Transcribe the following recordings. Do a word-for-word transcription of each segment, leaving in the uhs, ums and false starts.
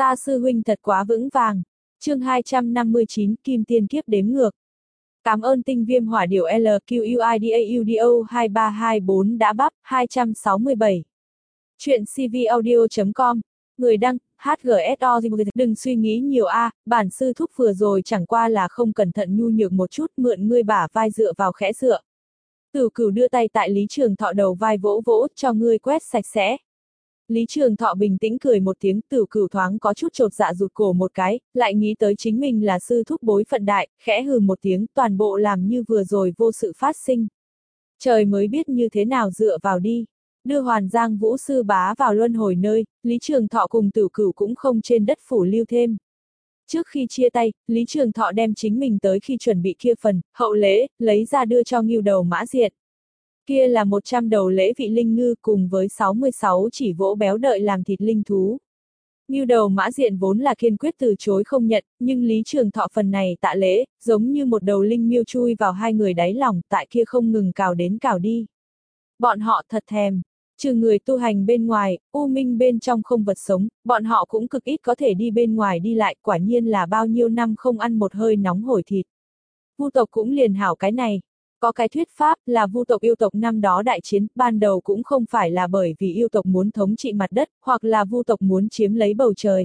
Ta sư huynh thật quá vững vàng. Chương hai trăm năm mươi chín, Kim Tiên Kiếp đếm ngược. Cảm ơn tinh viêm hỏa điểu L Q U I D A U D O hai ba hai bốn đã bắp hai trăm sáu mươi bảy. Chuyện cvaudio chấm com. Người đăng, hát giê ét o. Đừng suy nghĩ nhiều a, à, bản sư thúc vừa rồi chẳng qua là không cẩn thận nhu nhược một chút, mượn ngươi bả vai dựa vào khẽ dựa. Cửu Cửu đưa tay tại Lý Trường Thọ đầu vai vỗ vỗ, cho ngươi quét sạch sẽ. Lý Trường Thọ bình tĩnh cười một tiếng, Cửu Cửu thoáng có chút chột dạ rụt cổ một cái, lại nghĩ tới chính mình là sư thúc bối phận đại, khẽ hừ một tiếng, toàn bộ làm như vừa rồi vô sự phát sinh. Trời mới biết như thế nào dựa vào đi. Đưa Hoàn Giang Vũ sư bá vào luân hồi nơi, Lý Trường Thọ cùng Cửu Cửu cũng không trên đất phủ lưu thêm. Trước khi chia tay, Lý Trường Thọ đem chính mình tới khi chuẩn bị kia phần, hậu lễ, lấy ra đưa cho Ngưu Đầu Mã Diện. Kia là một trăm đầu lễ vị linh ngư cùng với sáu mươi sáu chỉ vỗ béo đợi làm thịt linh thú. Ngưu Đầu Mã Diện vốn là kiên quyết từ chối không nhận, nhưng Lý Trường Thọ phần này tạ lễ, giống như một đầu linh miêu chui vào hai người đáy lòng, tại kia không ngừng cào đến cào đi. Bọn họ thật thèm. Trừ người tu hành bên ngoài, u minh bên trong không vật sống, bọn họ cũng cực ít có thể đi bên ngoài đi lại, quả nhiên là bao nhiêu năm không ăn một hơi nóng hổi thịt. Vu tộc cũng liền hảo cái này. Có cái thuyết pháp là vu tộc yêu tộc năm đó đại chiến, ban đầu cũng không phải là bởi vì yêu tộc muốn thống trị mặt đất, hoặc là vu tộc muốn chiếm lấy bầu trời.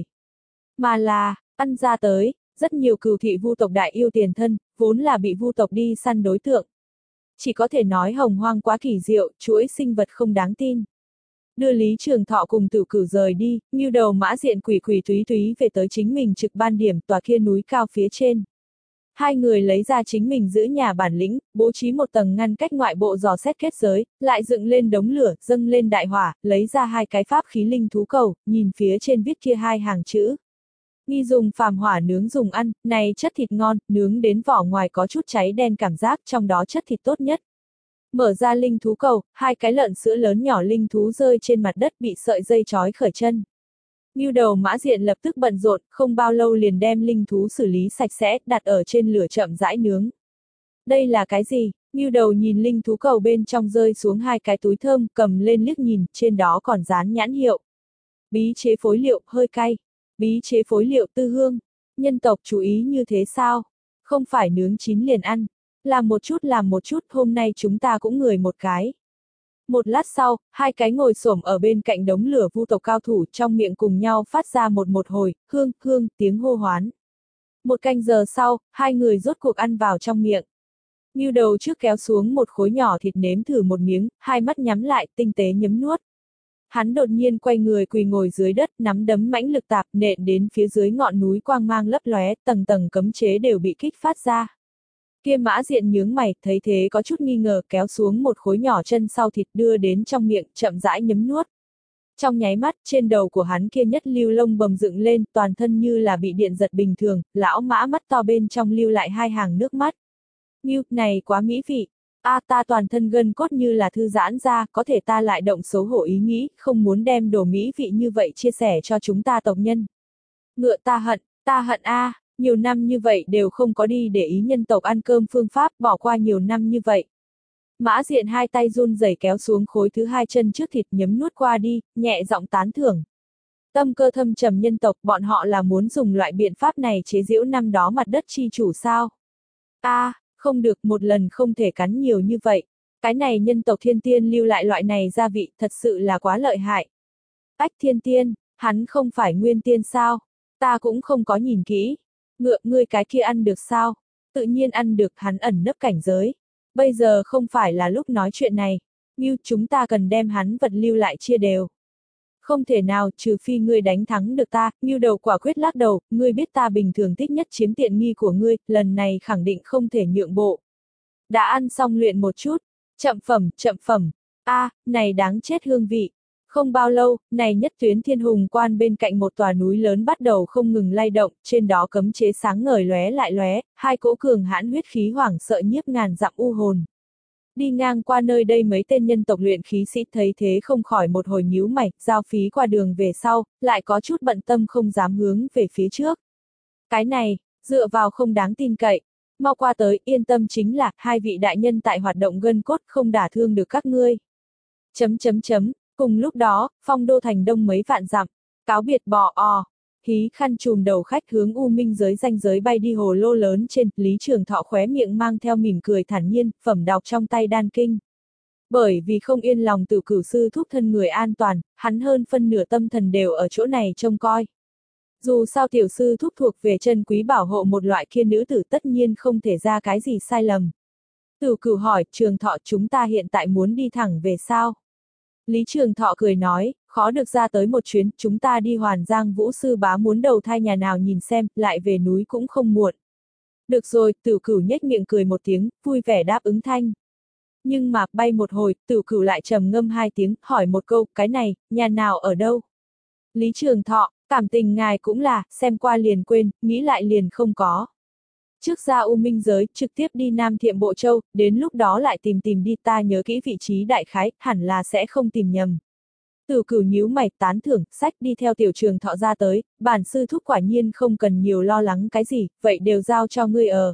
Mà là, ăn ra tới, rất nhiều cừu thị vu tộc đại yêu tiền thân, vốn là bị vu tộc đi săn đối tượng. Chỉ có thể nói hồng hoang quá kỳ diệu, chuỗi sinh vật không đáng tin. Đưa Lý Trường Thọ cùng Cửu Cửu rời đi, Ngưu Đầu Mã Diện quỷ quỷ túy túy về tới chính mình trực ban điểm tòa kia núi cao phía trên. Hai người lấy ra chính mình giữ nhà bản lĩnh, bố trí một tầng ngăn cách ngoại bộ dò xét kết giới, lại dựng lên đống lửa, dâng lên đại hỏa, lấy ra hai cái pháp khí linh thú cầu, nhìn phía trên viết kia hai hàng chữ. Nghi dùng phàm hỏa nướng dùng ăn, này chất thịt ngon, nướng đến vỏ ngoài có chút cháy đen cảm giác, trong đó chất thịt tốt nhất. Mở ra linh thú cầu, hai cái lợn sữa lớn nhỏ linh thú rơi trên mặt đất bị sợi dây trói khởi chân. Ngưu Đầu Mã Diện lập tức bận rộn, không bao lâu liền đem linh thú xử lý sạch sẽ, đặt ở trên lửa chậm rãi nướng. Đây là cái gì? Ngưu Đầu nhìn linh thú cầu bên trong rơi xuống hai cái túi thơm, cầm lên liếc nhìn, trên đó còn dán nhãn hiệu. Bí chế phối liệu, hơi cay. Bí chế phối liệu tư hương. Nhân tộc chú ý như thế sao? Không phải nướng chín liền ăn. Làm một chút làm một chút, hôm nay chúng ta cũng ngửi một cái. Một lát sau, hai cái ngồi xổm ở bên cạnh đống lửa vu tộc cao thủ trong miệng cùng nhau phát ra một một hồi, hương, hương, tiếng hô hoán. Một canh giờ sau, hai người rốt cuộc ăn vào trong miệng. Ngưu Đầu trước kéo xuống một khối nhỏ thịt nếm thử một miếng, hai mắt nhắm lại, tinh tế nhấm nuốt. Hắn đột nhiên quay người quỳ ngồi dưới đất, nắm đấm mãnh lực tạp nện đến phía dưới ngọn núi quang mang lấp lóe, tầng tầng cấm chế đều bị kích phát ra. Kia Mã Diện nhướng mày, thấy thế có chút nghi ngờ, kéo xuống một khối nhỏ chân sau thịt đưa đến trong miệng, chậm rãi nhấm nuốt. Trong nháy mắt, trên đầu của hắn kia nhất lưu lông bầm dựng lên, toàn thân như là bị điện giật bình thường, lão Mã mắt to bên trong lưu lại hai hàng nước mắt. Ngưu, này quá mỹ vị. A à, ta toàn thân gân cốt như là thư giãn ra, có thể ta lại động xấu hổ ý nghĩ, không muốn đem đồ mỹ vị như vậy chia sẻ cho chúng ta tộc nhân. Ngựa ta hận, ta hận a. À. Nhiều năm như vậy đều không có đi để ý nhân tộc ăn cơm phương pháp, bỏ qua nhiều năm như vậy. Mã Diện hai tay run rẩy kéo xuống khối thứ hai chân trước thịt nhấm nuốt qua đi, nhẹ giọng tán thưởng. Tâm cơ thâm trầm nhân tộc, bọn họ là muốn dùng loại biện pháp này chế giễu năm đó mặt đất chi chủ sao? A, à, không được, một lần không thể cắn nhiều như vậy. Cái này nhân tộc thiên tiên lưu lại loại này gia vị, thật sự là quá lợi hại. Ách thiên tiên, hắn không phải nguyên tiên sao? Ta cũng không có nhìn kỹ. Ngựa, ngươi cái kia ăn được sao? Tự nhiên ăn được, hắn ẩn nấp cảnh giới. Bây giờ không phải là lúc nói chuyện này. Ngưu, chúng ta cần đem hắn vật lưu lại chia đều. Không thể nào, trừ phi ngươi đánh thắng được ta. Ngưu Đầu quả quyết lắc đầu, ngươi biết ta bình thường thích nhất chiếm tiện nghi của ngươi, lần này khẳng định không thể nhượng bộ. Đã ăn xong luyện một chút. Chậm phẩm, chậm phẩm. A, à, này đáng chết hương vị. Không bao lâu, này nhất tuyến thiên hùng quan bên cạnh một tòa núi lớn bắt đầu không ngừng lay động, trên đó cấm chế sáng ngời lóe lại lóe, hai cỗ cường hãn huyết khí hoảng sợ nhiếp ngàn dặm u hồn. Đi ngang qua nơi đây mấy tên nhân tộc luyện khí sĩ thấy thế không khỏi một hồi nhíu mày, giao phí qua đường về sau, lại có chút bận tâm không dám hướng về phía trước. Cái này, dựa vào không đáng tin cậy. Mau qua tới, yên tâm chính là, hai vị đại nhân tại hoạt động gân cốt không đả thương được các ngươi. Chấm chấm chấm. Cùng lúc đó, phong đô thành đông mấy vạn dặm, cáo biệt bò o. Hí khăn trùm đầu khách hướng U Minh giới ranh giới bay đi hồ lô lớn trên, Lý Trường Thọ khóe miệng mang theo mỉm cười thản nhiên, phẩm đọc trong tay đan kinh. Bởi vì không yên lòng Tử Cửu sư thúc thân người an toàn, hắn hơn phân nửa tâm thần đều ở chỗ này trông coi. Dù sao tiểu sư thúc thuộc về chân quý bảo hộ một loại kia nữ tử tất nhiên không thể ra cái gì sai lầm. Tử Cửu hỏi, Trường Thọ chúng ta hiện tại muốn đi thẳng về sao? Lý Trường Thọ cười nói, khó được ra tới một chuyến, chúng ta đi Hoàn Giang Vũ sư bá muốn đầu thai nhà nào nhìn xem, lại về núi cũng không muộn. Được rồi, Tử Cửu nhếch miệng cười một tiếng, vui vẻ đáp ứng thanh. Nhưng mà, bay một hồi, Tử Cửu lại trầm ngâm hai tiếng, hỏi một câu, cái này, nhà nào ở đâu? Lý Trường Thọ, cảm tình ngài cũng là, xem qua liền quên, nghĩ lại liền không có. Trước ra U Minh giới, trực tiếp đi Nam Thiệm Bộ Châu, đến lúc đó lại tìm tìm đi, ta nhớ kỹ vị trí đại khái, hẳn là sẽ không tìm nhầm. Tử Cửu nhíu mày, tán thưởng, sách đi theo tiểu Trường Thọ ra tới, bản sư thúc quả nhiên không cần nhiều lo lắng cái gì, vậy đều giao cho ngươi ở.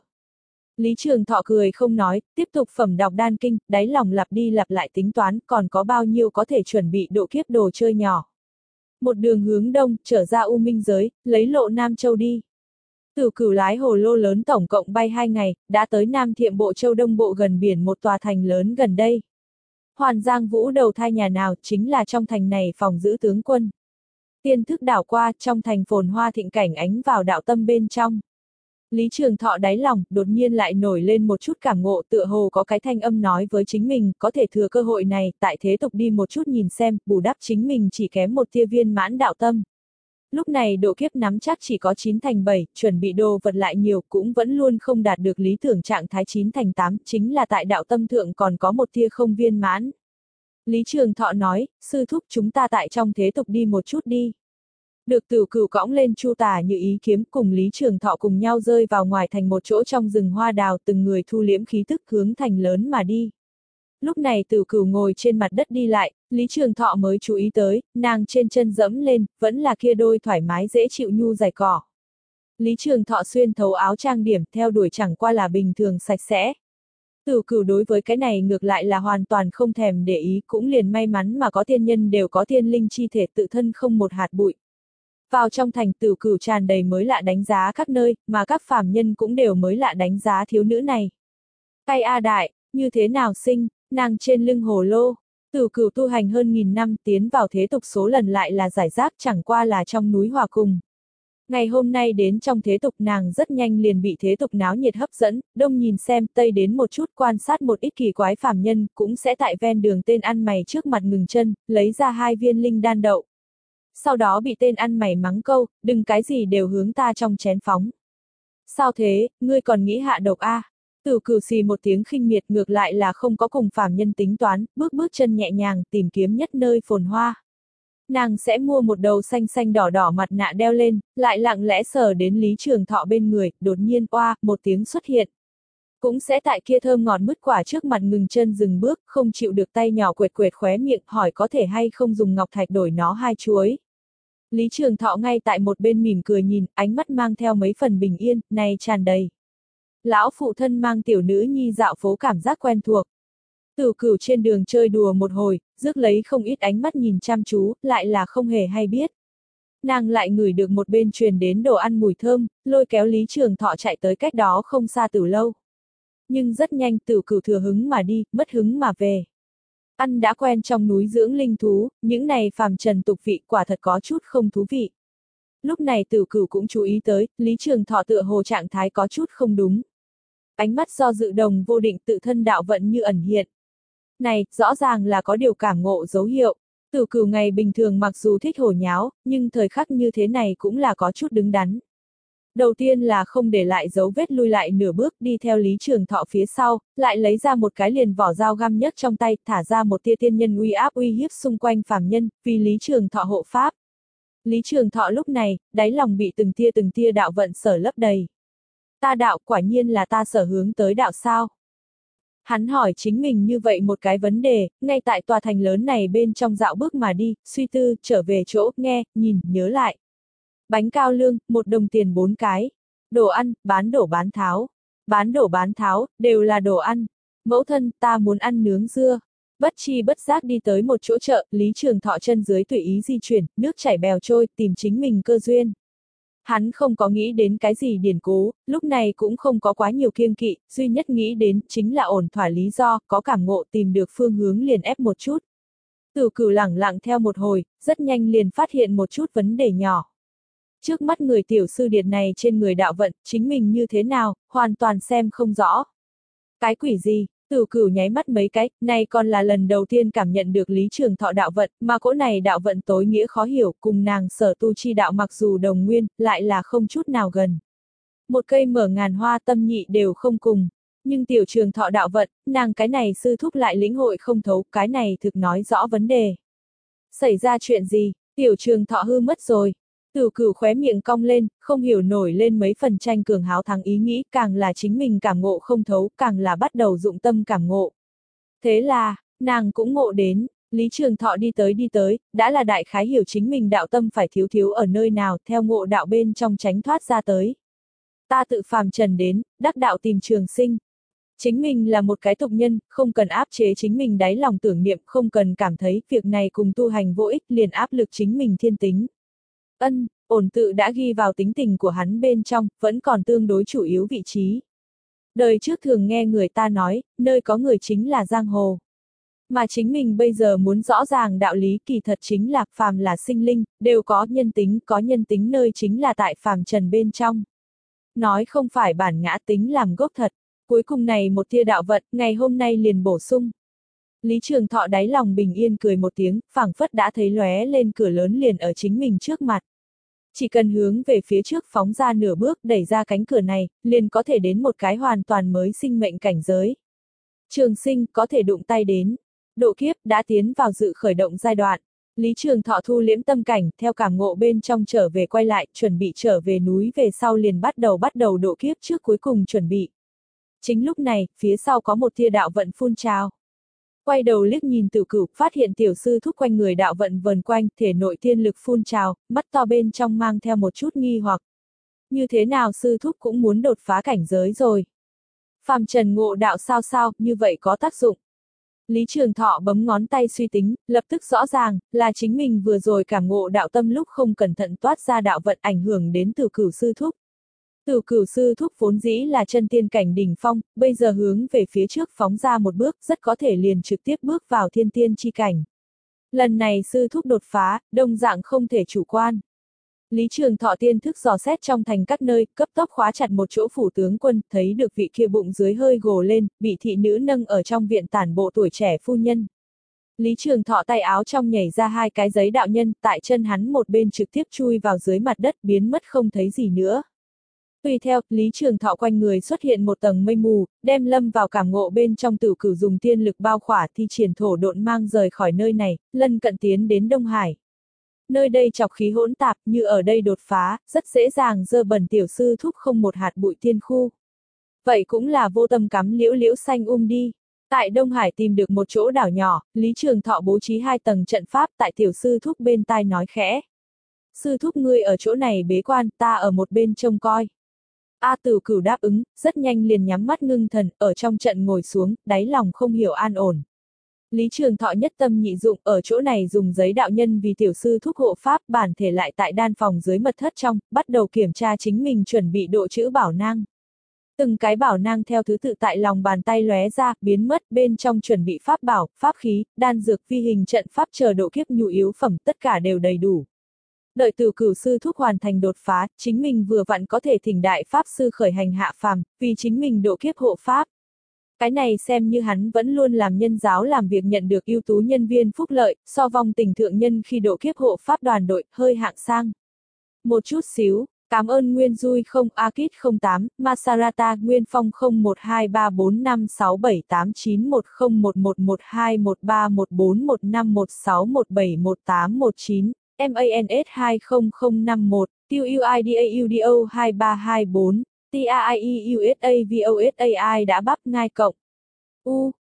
Lý Trường Thọ cười không nói, tiếp tục phẩm đọc đan kinh, đáy lòng lặp đi lặp lại tính toán, còn có bao nhiêu có thể chuẩn bị độ kiếp đồ chơi nhỏ. Một đường hướng đông, trở ra U Minh giới, lấy lộ Nam Châu đi. Tử Cửu lái hồ lô lớn tổng cộng bay hai ngày, đã tới Nam Thiệm Bộ Châu Đông Bộ gần biển một tòa thành lớn gần đây. Hoàn Giang Vũ đầu thai nhà nào, chính là trong thành này phòng giữ tướng quân. Tiên thức đảo qua, trong thành phồn hoa thịnh cảnh ánh vào đạo tâm bên trong. Lý Trường Thọ đáy lòng, đột nhiên lại nổi lên một chút cảm ngộ, tựa hồ có cái thanh âm nói với chính mình, có thể thừa cơ hội này, tại thế tục đi một chút nhìn xem, bù đắp chính mình chỉ kém một tia viên mãn đạo tâm. Lúc này độ kiếp nắm chắc chỉ có chín thành bảy, chuẩn bị đồ vật lại nhiều, cũng vẫn luôn không đạt được lý tưởng trạng thái chín thành tám, chính là tại đạo tâm thượng còn có một tia không viên mãn. Lý Trường Thọ nói, sư thúc chúng ta tại trong thế tục đi một chút đi. Được Tử Cửu cõng lên Chu Tả Như ý kiếm, cùng Lý Trường Thọ cùng nhau rơi vào ngoài thành một chỗ trong rừng hoa đào, từng người thu liễm khí tức hướng thành lớn mà đi. Lúc này Tử Cửu ngồi trên mặt đất đi lại, Lý Trường Thọ mới chú ý tới, nàng trên chân dẫm lên, vẫn là kia đôi thoải mái dễ chịu nhu dày cỏ. Lý Trường Thọ xuyên thấu áo trang điểm, theo đuổi chẳng qua là bình thường sạch sẽ. Tử Cửu đối với cái này ngược lại là hoàn toàn không thèm để ý, cũng liền may mắn mà có thiên nhân đều có thiên linh chi thể tự thân không một hạt bụi. Vào trong thành Tử Cửu tràn đầy mới lạ đánh giá các nơi, mà các phàm nhân cũng đều mới lạ đánh giá thiếu nữ này. Tay A đại, như thế nào sinh, nàng trên lưng hồ lô. Tử Cửu tu hành hơn nghìn năm, tiến vào thế tục số lần lại là giải rác, chẳng qua là trong núi hòa cùng. Ngày hôm nay đến trong thế tục nàng rất nhanh liền bị thế tục náo nhiệt hấp dẫn, đông nhìn xem, tây đến một chút quan sát một ít kỳ quái phàm nhân, cũng sẽ tại ven đường tên ăn mày trước mặt ngừng chân, lấy ra hai viên linh đan đậu. Sau đó bị tên ăn mày mắng câu, đừng cái gì đều hướng ta trong chén phóng. Sao thế, ngươi còn nghĩ hạ độc a? À? Tử Cửu xì một tiếng khinh miệt, ngược lại là không có cùng phàm nhân tính toán, bước bước chân nhẹ nhàng tìm kiếm nhất nơi phồn hoa. Nàng sẽ mua một đầu xanh xanh đỏ đỏ mặt nạ đeo lên, lại lặng lẽ sờ đến Lý Trường Thọ bên người, đột nhiên oa, một tiếng xuất hiện. Cũng sẽ tại kia thơm ngọt mứt quả trước mặt ngừng chân dừng bước, không chịu được tay nhỏ quệt quệt khóe miệng, hỏi có thể hay không dùng ngọc thạch đổi nó hai chuối. Lý Trường Thọ ngay tại một bên mỉm cười nhìn, ánh mắt mang theo mấy phần bình yên, này tràn đầy. Lão phụ thân mang tiểu nữ nhi dạo phố cảm giác quen thuộc. Tử Cửu trên đường chơi đùa một hồi, rước lấy không ít ánh mắt nhìn chăm chú, lại là không hề hay biết. Nàng lại ngửi được một bên truyền đến đồ ăn mùi thơm, lôi kéo Lý Trường Thọ chạy tới cách đó không xa Tử lâu. Nhưng rất nhanh Tử Cửu thừa hứng mà đi, mất hứng mà về. Ăn đã quen trong núi dưỡng linh thú, những này phàm trần tục vị quả thật có chút không thú vị. Lúc này Tử Cửu cũng chú ý tới, Lý Trường Thọ tựa hồ trạng thái có chút không đúng. Ánh mắt do dự đồng vô định tự thân đạo vận như ẩn hiện. Này, rõ ràng là có điều cảm ngộ dấu hiệu. Tử Cửu ngày bình thường mặc dù thích hổ nháo, nhưng thời khắc như thế này cũng là có chút đứng đắn. Đầu tiên là không để lại dấu vết lui lại nửa bước đi theo Lý Trường Thọ phía sau, lại lấy ra một cái liền vỏ dao găm nhấc trong tay, thả ra một tia tiên nhân uy áp uy hiếp xung quanh phàm nhân, vì Lý Trường Thọ hộ pháp. Lý Trường Thọ lúc này, đáy lòng bị từng tia từng tia đạo vận sở lấp đầy. Ta đạo quả nhiên là ta sở hướng tới đạo sao? Hắn hỏi chính mình như vậy một cái vấn đề, ngay tại tòa thành lớn này bên trong dạo bước mà đi, suy tư, trở về chỗ, nghe, nhìn, nhớ lại. Bánh cao lương, một đồng tiền bốn cái. Đồ ăn, bán đổ bán tháo. Bán đổ bán tháo, đều là đồ ăn. Mẫu thân, ta muốn ăn nướng dưa. Bất chi bất giác đi tới một chỗ chợ, Lý Trường Thọ chân dưới tùy ý di chuyển, nước chảy bèo trôi, tìm chính mình cơ duyên. Hắn không có nghĩ đến cái gì điển cố, lúc này cũng không có quá nhiều kiêng kỵ, duy nhất nghĩ đến chính là ổn thỏa lý do, có cảm ngộ tìm được phương hướng liền ép một chút. Tử Cửu lẳng lặng theo một hồi, rất nhanh liền phát hiện một chút vấn đề nhỏ. Trước mắt người tiểu sư điệt này trên người đạo vận, chính mình như thế nào, hoàn toàn xem không rõ. Cái quỷ gì? Tử Cửu nháy mắt mấy cái, này còn là lần đầu tiên cảm nhận được Lý Trường Thọ đạo vận, mà cỗ này đạo vận tối nghĩa khó hiểu, cùng nàng sở tu chi đạo mặc dù đồng nguyên, lại là không chút nào gần. Một cây mở ngàn hoa tâm nhị đều không cùng, nhưng tiểu Trường Thọ đạo vận, nàng cái này sư thúc lại lĩnh hội không thấu, cái này thực nói rõ vấn đề. Xảy ra chuyện gì? Tiểu Trường Thọ hư mất rồi. Tử Cửu khóe miệng cong lên, không hiểu nổi lên mấy phần tranh cường háo thắng ý nghĩ, càng là chính mình cảm ngộ không thấu, càng là bắt đầu dụng tâm cảm ngộ. Thế là, nàng cũng ngộ đến, Lý Trường Thọ đi tới đi tới, đã là đại khái hiểu chính mình đạo tâm phải thiếu thiếu ở nơi nào, theo ngộ đạo bên trong tránh thoát ra tới. Ta tự phàm trần đến, đắc đạo tìm trường sinh. Chính mình là một cái tục nhân, không cần áp chế chính mình đáy lòng tưởng niệm, không cần cảm thấy việc này cùng tu hành vô ích, liền áp lực chính mình thiên tính. Ân, ổn tự đã ghi vào tính tình của hắn bên trong, vẫn còn tương đối chủ yếu vị trí. Đời trước thường nghe người ta nói, nơi có người chính là giang hồ. Mà chính mình bây giờ muốn rõ ràng đạo lý kỳ thật chính là phàm là sinh linh, đều có nhân tính, có nhân tính nơi chính là tại phàm trần bên trong. Nói không phải bản ngã tính làm gốc thật, cuối cùng này một tia đạo vận, ngày hôm nay liền bổ sung. Lý Trường Thọ đáy lòng bình yên cười một tiếng, phảng phất đã thấy lóe lên cửa lớn liền ở chính mình trước mặt. Chỉ cần hướng về phía trước phóng ra nửa bước đẩy ra cánh cửa này, liền có thể đến một cái hoàn toàn mới sinh mệnh cảnh giới. Trường sinh có thể đụng tay đến. Độ kiếp đã tiến vào dự khởi động giai đoạn. Lý Trường Thọ thu liễm tâm cảnh, theo cảm ngộ bên trong trở về quay lại, chuẩn bị trở về núi về sau liền bắt đầu bắt đầu độ kiếp trước cuối cùng chuẩn bị. Chính lúc này, phía sau có một tia đạo vận phun trào. Quay đầu liếc nhìn Tử Cửu, phát hiện tiểu sư thúc quanh người đạo vận vần quanh, thể nội thiên lực phun trào, mắt to bên trong mang theo một chút nghi hoặc. Như thế nào sư thúc cũng muốn đột phá cảnh giới rồi. Phàm trần ngộ đạo sao sao, như vậy có tác dụng. Lý Trường Thọ bấm ngón tay suy tính, lập tức rõ ràng, là chính mình vừa rồi cảm ngộ đạo tâm lúc không cẩn thận toát ra đạo vận ảnh hưởng đến Tử Cửu sư thúc. Tử Cửu sư thúc vốn dĩ là chân tiên cảnh đỉnh phong, bây giờ hướng về phía trước phóng ra một bước, rất có thể liền trực tiếp bước vào thiên tiên chi cảnh. Lần này sư thúc đột phá, đồng dạng không thể chủ quan. Lý Trường Thọ tiên thức dò xét trong thành các nơi, cấp tốc khóa chặt một chỗ phủ tướng quân, thấy được vị kia bụng dưới hơi gồ lên, bị thị nữ nâng ở trong viện tản bộ tuổi trẻ phu nhân. Lý Trường Thọ tay áo trong nhảy ra hai cái giấy đạo nhân, tại chân hắn một bên trực tiếp chui vào dưới mặt đất biến mất không thấy gì nữa. Tùy theo, Lý Trường Thọ quanh người xuất hiện một tầng mây mù, đem lâm vào cảm ngộ bên trong Tử Cửu dùng tiên lực bao khỏa thi triển thổ độn mang rời khỏi nơi này, lân cận tiến đến Đông Hải. Nơi đây chọc khí hỗn tạp, như ở đây đột phá, rất dễ dàng dơ bẩn tiểu sư thúc không một hạt bụi tiên khu. Vậy cũng là vô tâm cắm liễu liễu xanh um đi. Tại Đông Hải tìm được một chỗ đảo nhỏ, Lý Trường Thọ bố trí hai tầng trận pháp tại tiểu sư thúc bên tai nói khẽ. Sư thúc ngươi ở chỗ này bế quan, ta ở một bên trông coi. A Tử Cửu đáp ứng, rất nhanh liền nhắm mắt ngưng thần, ở trong trận ngồi xuống, đáy lòng không hiểu an ổn. Lý Trường Thọ nhất tâm nhị dụng, ở chỗ này dùng giấy đạo nhân vì tiểu sư thúc hộ pháp, bản thể lại tại đan phòng dưới mật thất trong, bắt đầu kiểm tra chính mình chuẩn bị độ chữ bảo nang. Từng cái bảo nang theo thứ tự tại lòng bàn tay lóe ra, biến mất, bên trong chuẩn bị pháp bảo, pháp khí, đan dược, vi hình trận pháp chờ độ kiếp nhu yếu phẩm, tất cả đều đầy đủ. Đợi Tử Cửu sư thúc hoàn thành đột phá, chính mình vừa vặn có thể thỉnh đại pháp sư khởi hành hạ phàm, vì chính mình độ kiếp hộ pháp. Cái này xem như hắn vẫn luôn làm nhân giáo làm việc nhận được ưu tú nhân viên phúc lợi, so vong tình thượng nhân khi độ kiếp hộ pháp đoàn đội, hơi hạng sang. Một chút xíu, cảm ơn Nguyên Dui không, Akit không tám, Masarata, Nguyên Phong không một hai ba bốn năm sáu bảy tám chín một không một một một hai một ba một bốn một năm một sáu một bảy một tám một chín. MANS hai không không năm một, T U I D A U D O hai ba hai bốn, T A I E U S A V O S A I đã bắp ngai cộng. U,